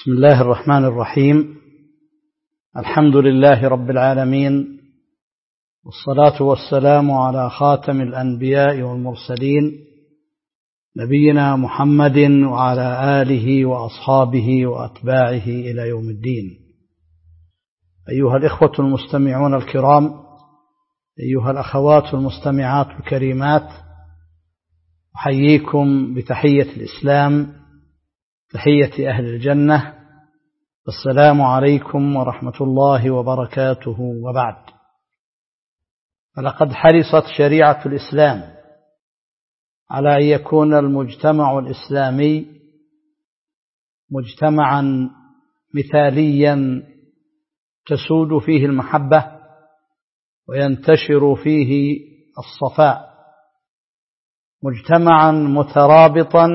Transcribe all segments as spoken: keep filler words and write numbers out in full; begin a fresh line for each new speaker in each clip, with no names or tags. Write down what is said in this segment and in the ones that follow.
بسم الله الرحمن الرحيم. الحمد لله رب العالمين، والصلاة والسلام على خاتم الأنبياء والمرسلين نبينا محمد وعلى آله وأصحابه وأتباعه إلى يوم الدين. أيها الإخوة المستمعون الكرام، أيها الأخوات المستمعات الكريمات، أحييكم بتحية الإسلام، تحية أهل الجنة. السلام عليكم ورحمة الله وبركاته. وبعد، فلقد حرصت شريعة الإسلام على أن يكون المجتمع الإسلامي مجتمعا مثاليا تسود فيه المحبة وينتشر فيه الصفاء، مجتمعا مترابطا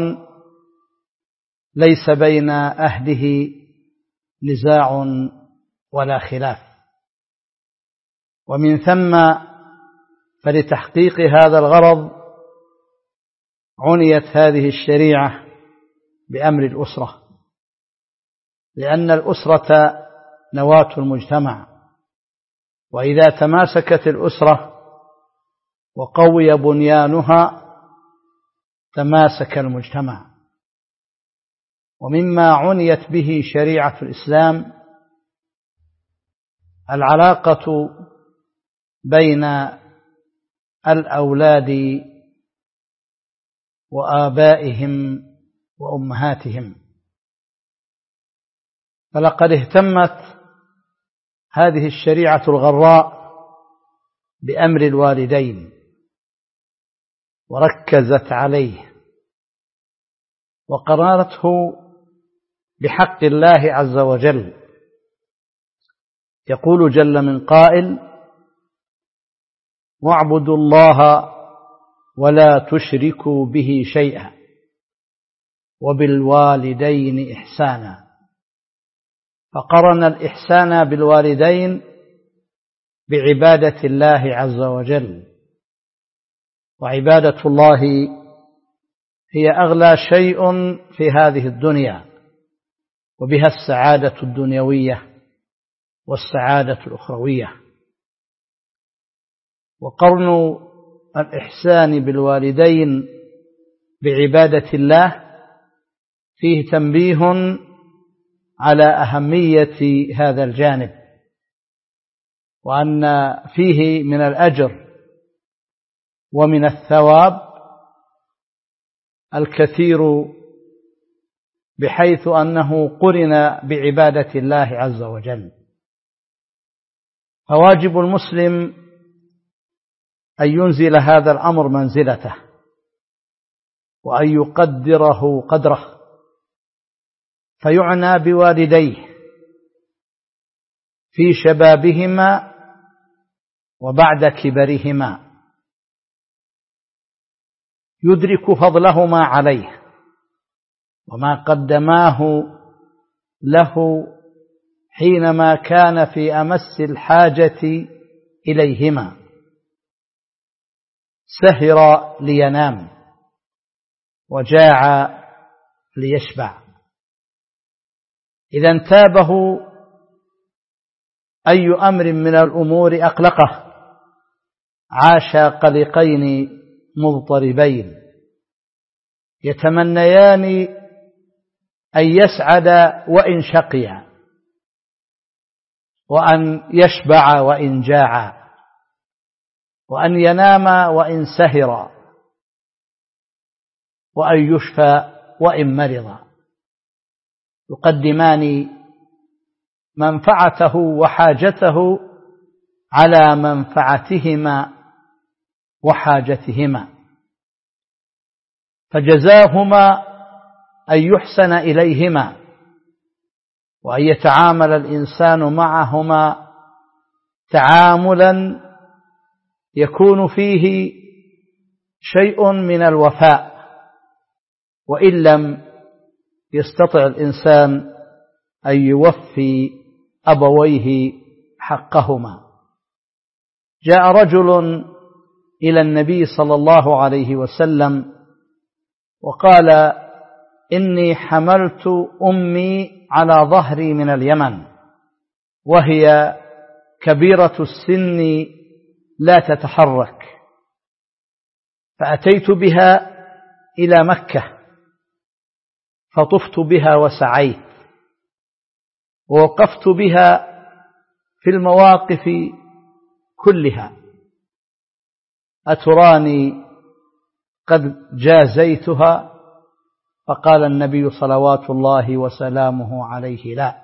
ليس بين أهله نزاع ولا خلاف. ومن ثم فلتحقيق هذا الغرض عنيت هذه الشريعة بأمر الأسرة، لأن الأسرة نواة المجتمع، وإذا تماسكت الأسرة وقوي بنيانها تماسك المجتمع. ومما عنيت به شريعة الإسلام العلاقة بين الأولاد وآبائهم وأمهاتهم، فلقد اهتمت هذه الشريعة الغراء بأمر الوالدين وركزت عليه وقررته بحق الله عز وجل. يقول جل من قائل: واعبدوا الله ولا تشركوا به شيئا وبالوالدين إحسانا. فقرن الإحسان بالوالدين بعبادة الله عز وجل، وعبادة الله هي أغلى شيء في هذه الدنيا، وبها السعادة الدنيوية والسعادة الأخروية. وقرن الإحسان بالوالدين بعبادة الله فيه تنبيه على أهمية هذا الجانب، وأن فيه من الأجر ومن الثواب الكثير، بحيث أنه قرن بعبادة الله عز وجل. فواجب المسلم أن ينزل هذا الأمر منزلته، وأن يقدره قدره، فيعنى بوالديه في شبابهما وبعد كبرهما، يدرك فضلهما عليه وما قدماه له حينما كان في أمس الحاجة إليهما. سهر لينام وجاع ليشبع. إذا انتابه أي أمر من الأمور أقلقه، عاشا قلقين مضطربين يتمنيان أن يسعد وإن شقيا، وأن يشبع وإن جاع، وأن ينام وإن سهر، وأن يشفى وإن مرض. يقدمان منفعته وحاجته على منفعتهما وحاجتهما، فجزاهما أن يحسن إليهما، وأن يتعامل الإنسان معهما تعاملا يكون فيه شيء من الوفاء، وإن لم يستطع الإنسان أن يوفي أبويه حقهما. جاء رجل إلى النبي صلى الله عليه وسلم وقال: إني حملت أمي على ظهري من اليمن وهي كبيرة السن لا تتحرك، فأتيت بها إلى مكة فطفت بها وسعيت ووقفت بها في المواقف كلها، أتراني قد جازيتها؟ فقال النبي صلوات الله وسلامه عليه: لا.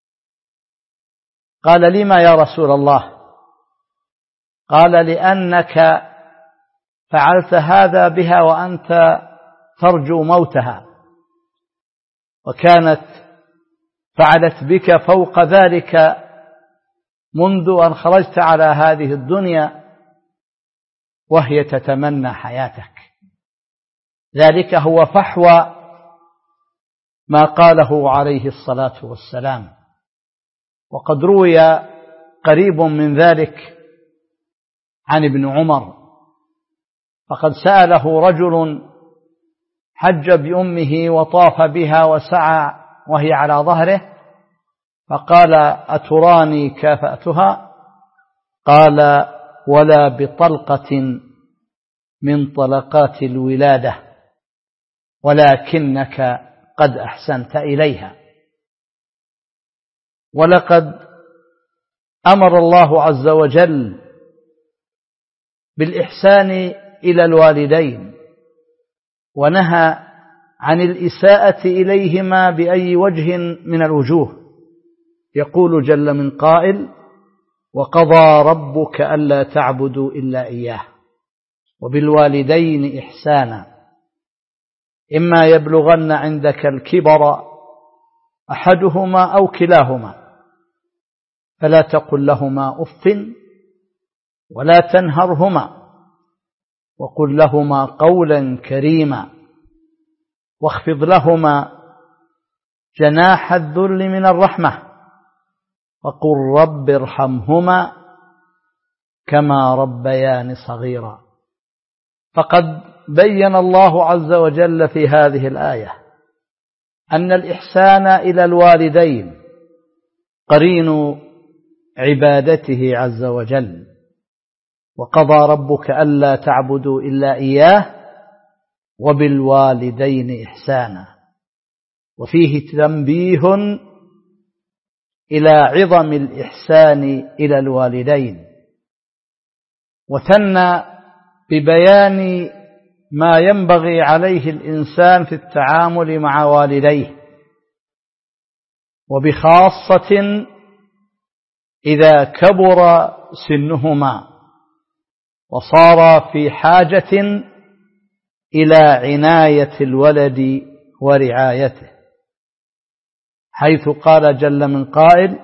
قال: لما يا رسول الله؟ قال: لأنك فعلت هذا بها وأنت ترجو موتها، وكانت فعلت بك فوق ذلك منذ أن خرجت على هذه الدنيا وهي تتمنى حياتك. ذلك هو فحوى ما قاله عليه الصلاة والسلام. وقد روي قريب من ذلك عن ابن عمر، فقد سأله رجل حج بأمه وطاف بها وسعى وهي على ظهره، فقال: أتراني كافأتها؟ قال: ولا بطلقة من طلقات الولادة، ولكنك قد أحسنت إليها. ولقد أمر الله عز وجل بالإحسان إلى الوالدين، ونهى عن الإساءة إليهما بأي وجه من الوجوه. يقول جل من قائل: وقضى ربك ألا تعبدوا إلا إياه وبالوالدين إحسانا إما يبلغن عندك الكبر أحدهما أو كلاهما فلا تقل لهما أف ولا تنهرهما وقل لهما قولا كريما واخفض لهما جناح الذل من الرحمة وقل رب ارحمهما كما ربيان صغيرا. فقد بين الله عز وجل في هذه الآية أن الإحسان إلى الوالدين قرين عبادته عز وجل. وقضى ربك ألا تعبدوا إلا إياه وبالوالدين إحسانا. وفيه تنبيه إلى عظم الإحسان إلى الوالدين، وثنى ببيان ما ينبغي عليه الإنسان في التعامل مع والديه، وبخاصة إذا كبر سنهما وصار في حاجة إلى عناية الولد ورعايته، حيث قال جل من قائل: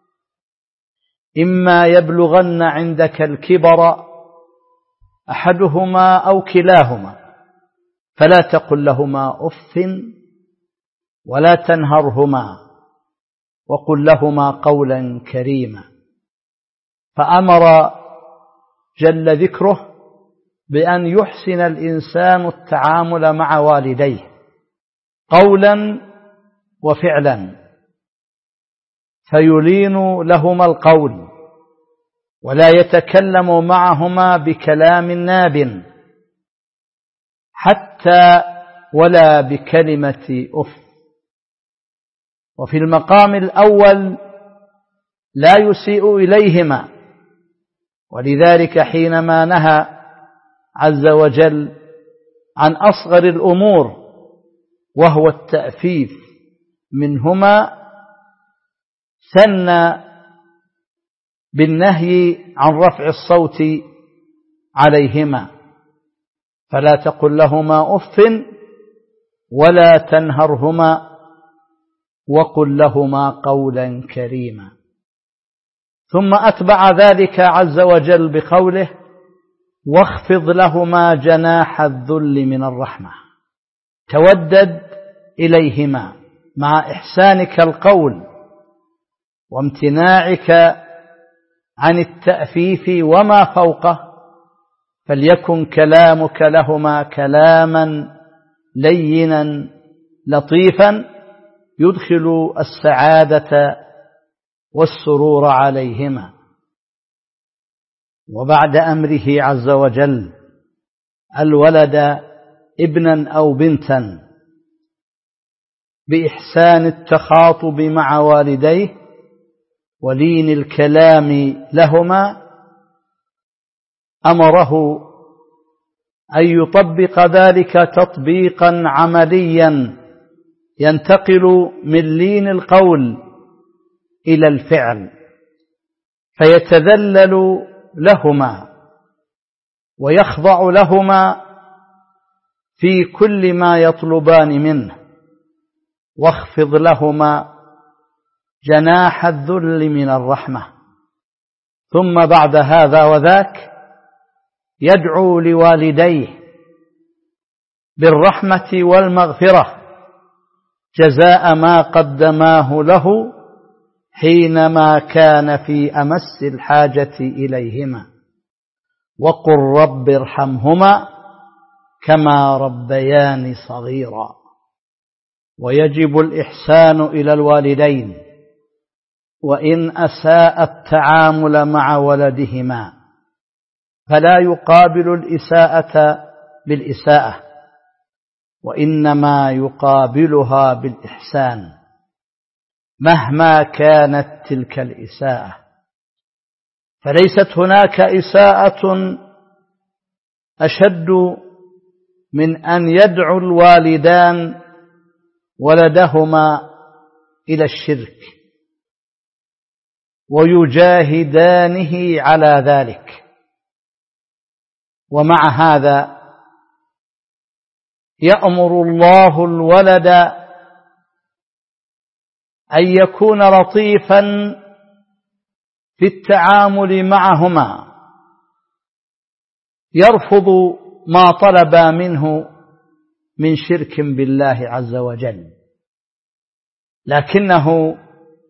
إما يبلغن عندك الكبر أحدهما أو كلاهما فلا تقل لهما أف ولا تنهرهما وقل لهما قولا كريما. فأمر جل ذكره بأن يحسن الإنسان التعامل مع والديه قولا وفعلا، فيلين لهما القول ولا يتكلم معهما بكلام ناب حتى ولا بكلمة أف. وفي المقام الأول لا يسيء إليهما، ولذلك حينما نهى عز وجل عن أصغر الأمور وهو التأفيف منهما ثنى بالنهي عن رفع الصوت عليهما، فلا تقل لهما أف ولا تنهرهما وقل لهما قولا كريما. ثم أتبع ذلك عز وجل بقوله: واخفض لهما جناح الذل من الرحمة. تودد إليهما مع إحسانك القول وامتناعك عن التأفيف وما فوقه، فليكن كلامك لهما كلاما لينا لطيفا يدخل السعادة والسرور عليهما. وبعد أمره عز وجل الولد ابنا أو بنتا بإحسان التخاطب مع والديه ولين الكلام لهما، أمره أن يطبق ذلك تطبيقا عمليا ينتقل من لين القول إلى الفعل، فيتذلل لهما ويخضع لهما في كل ما يطلبان منه، واخفض لهما جناح الذل من الرحمة. ثم بعد هذا وذاك يدعو لوالديه بالرحمة والمغفرة جزاء ما قدماه له حينما كان في أمس الحاجة إليهما، وقل رب ارحمهما كما ربياني صغيرا. ويجب الإحسان إلى الوالدين وإن أساء التعامل مع ولدهما، فلا يقابل الإساءة بالإساءة، وإنما يقابلها بالإحسان مهما كانت تلك الإساءة. فليست هناك إساءة أشد من أن يدعو الوالدان ولدهما إلى الشرك ويجاهدانه على ذلك. ومع هذا يأمر الله الولد أن يكون لطيفا في التعامل معهما، يرفض ما طلب منه من شرك بالله عز وجل، لكنه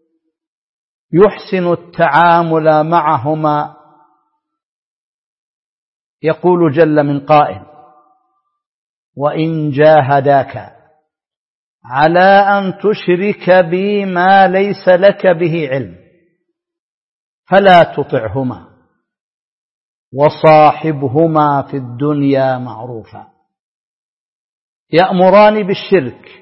يحسن التعامل معهما. يقول جل من قائل: وإن جاهداك على أن تشرك بي ما ليس لك به علم فلا تطعهما وصاحبهما في الدنيا معروفا. يأمران بالشرك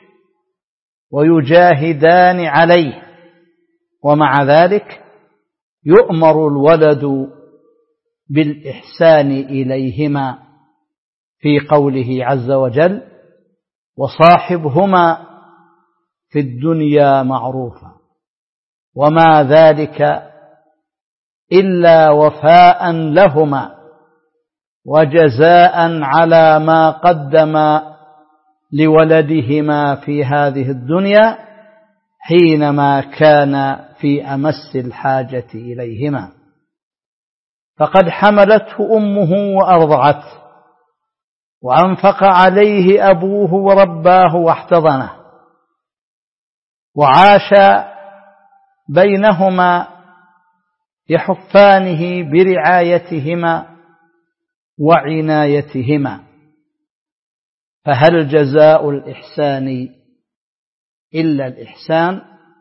ويجاهدان عليه، ومع ذلك يؤمر الولد بالإحسان إليهما في قوله عز وجل: وصاحبهما في الدنيا معروفا. وما ذلك إلا وفاء لهما وجزاء على ما قدم لولدهما في هذه الدنيا حينما كان في أمس الحاجة إليهما. فقد حملته أمه وأرضعته، وأنفق عليه أبوه ورباه واحتضنه، وعاش بينهما يحفانه برعايتهما وعنايتهما. فهل جزاء الإحسان إلا الإحسان؟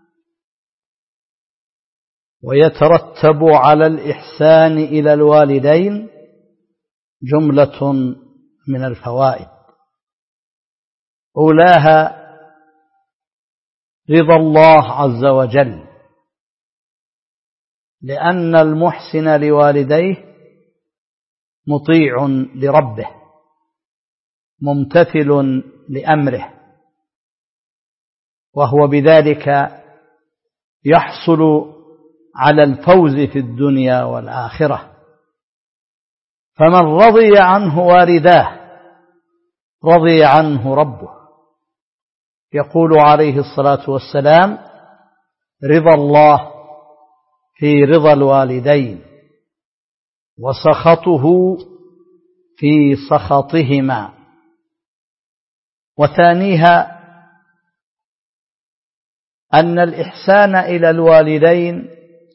ويترتب على الإحسان إلى الوالدين جملة من الفوائد، أولاها رضا الله عز وجل، لأن المحسن لوالديه مطيع لربه ممتثل لأمره، وهو بذلك يحصل على الفوز في الدنيا والآخرة. فمن رضي عنه والداه رضي عنه ربه. يقول عليه الصلاة والسلام: رضا الله في رضا الوالدين وسخطه في سخطهما. وثانيها أن الإحسان إلى الوالدين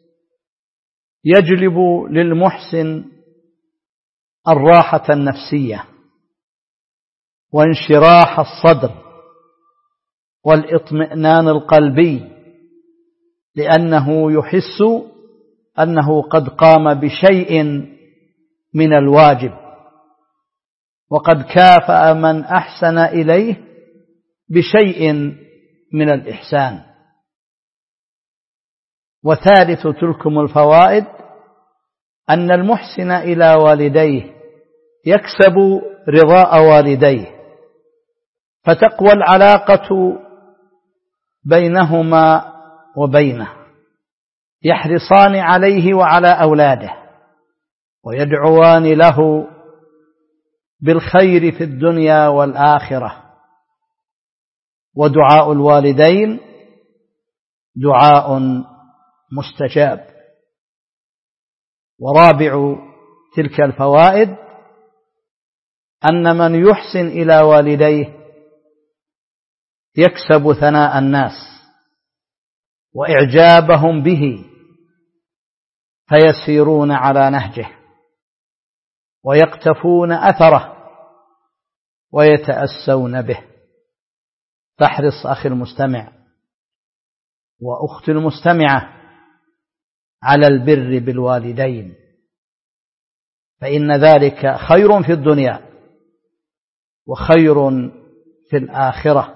يجلب للمحسن الراحة النفسية وانشراح الصدر والاطمئنان القلبي، لأنه يحس أنه قد قام بشيء من الواجب، وقد كافأ من أحسن إليه بشيء من الإحسان. وثالث تلكم الفوائد أن المحسن إلى والديه يكسب رضاء والديه، فتقوى العلاقة بينهما وبينه، يحرصان عليه وعلى أولاده، ويدعوان له بالخير في الدنيا والآخرة. ودعاء الوالدين دعاء مستجاب. ورابع تلك الفوائد أن من يحسن إلى والديه يكسب ثناء الناس وإعجابهم به، فيسيرون على نهجه ويقتفون أثره ويتأسون به. فاحرص أخي المستمع وأختي المستمعة على البر بالوالدين، فإن ذلك خير في الدنيا وخير في الآخرة.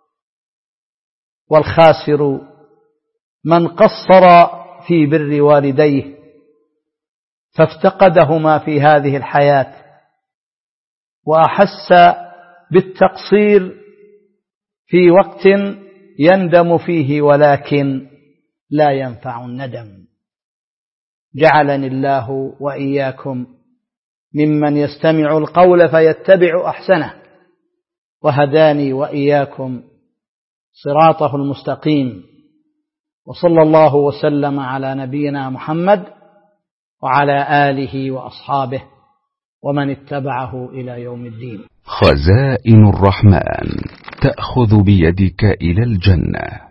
والخاسر من قصر في بر والديه فافتقدهما في هذه الحياة، وأحس بالتقصير في وقت يندم فيه ولكن لا ينفع الندم. جعلني الله وإياكم ممن يستمع القول فيتبع أحسنه، وهداني وإياكم صراطه المستقيم. وصلى الله وسلم على نبينا محمد وعلى آله وأصحابه ومن اتبعه إلى يوم الدين.
خزائن الرحمن تأخذ بيدك إلى الجنة.